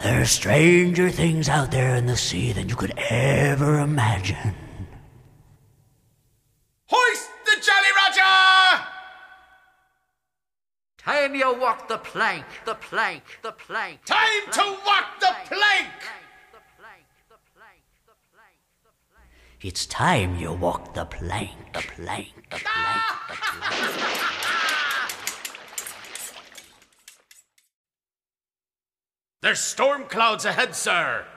There are stranger things out there in the sea than you could ever imagine. Hoist the Jolly Roger! Time you walk the plank, the plank, the plank. Time to walk the plank! It's time you walk the plank, the plank, the plank, the plank. There's storm clouds ahead, sir.